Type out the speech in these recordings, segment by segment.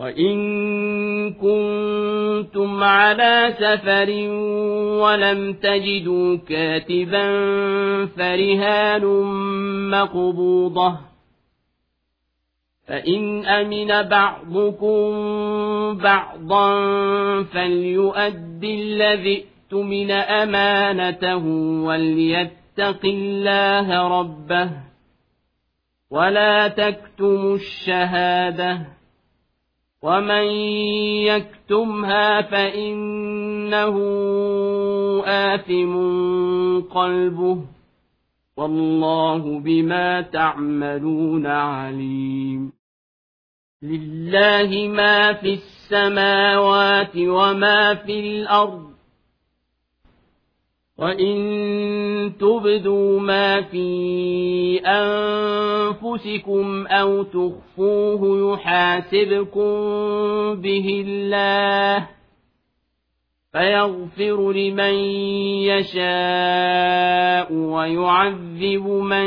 وإن كنتم على سفر ولم تجدوا كاتبا فرهان مقبوضة فإن أمن بعضكم بعضا فليؤد الذي اؤتمن أمانته وليتق الله ربه ولا تكتموا الشهادة ومن يكتمها فإنه آثم قلبه والله بما تعملون عليم لله ما في السماوات وما في الأرض وإن تبدوا ما في أنفسكم أو تخفوه يحاسبكم به الله فيغفر لمن يشاء ويعذب من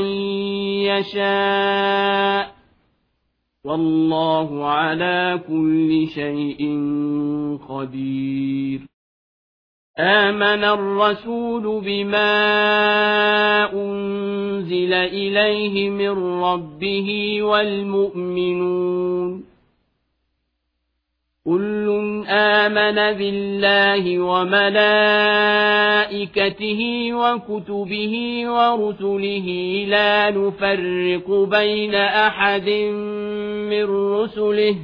يشاء والله على كل شيء قدير آمن الرسول بما أنزل إليه من ربه والمؤمنون كل آمن بالله وملائكته وكتبه ورسله لا نفرق بين أحد من رسله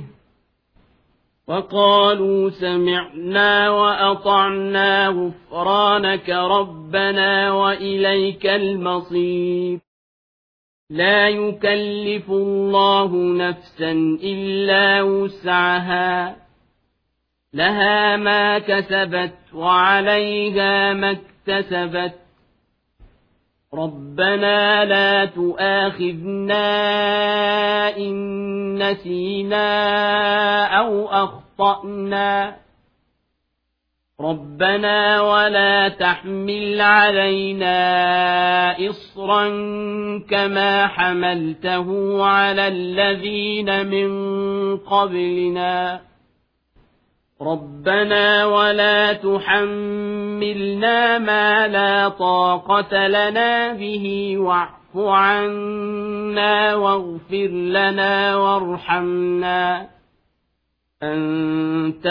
وقالوا سمعنا وأطعنا غفرانك ربنا وإليك المصير لا يكلف الله نفسا إلا وسعها لها ما كسبت وعليها ما اكتسبت ربنا لا تؤاخذنا إن نسينا أو أخطأنا ربنا ولا تحمل علينا إصرا كما حملته على الذين من قبلنا ربنا ولا تحملنا ما لا طاقة لنا به واعف عنا واغفر لنا وارحمنا أنت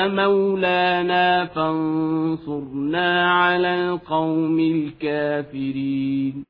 مولانا فانصرنا على القوم الكافرين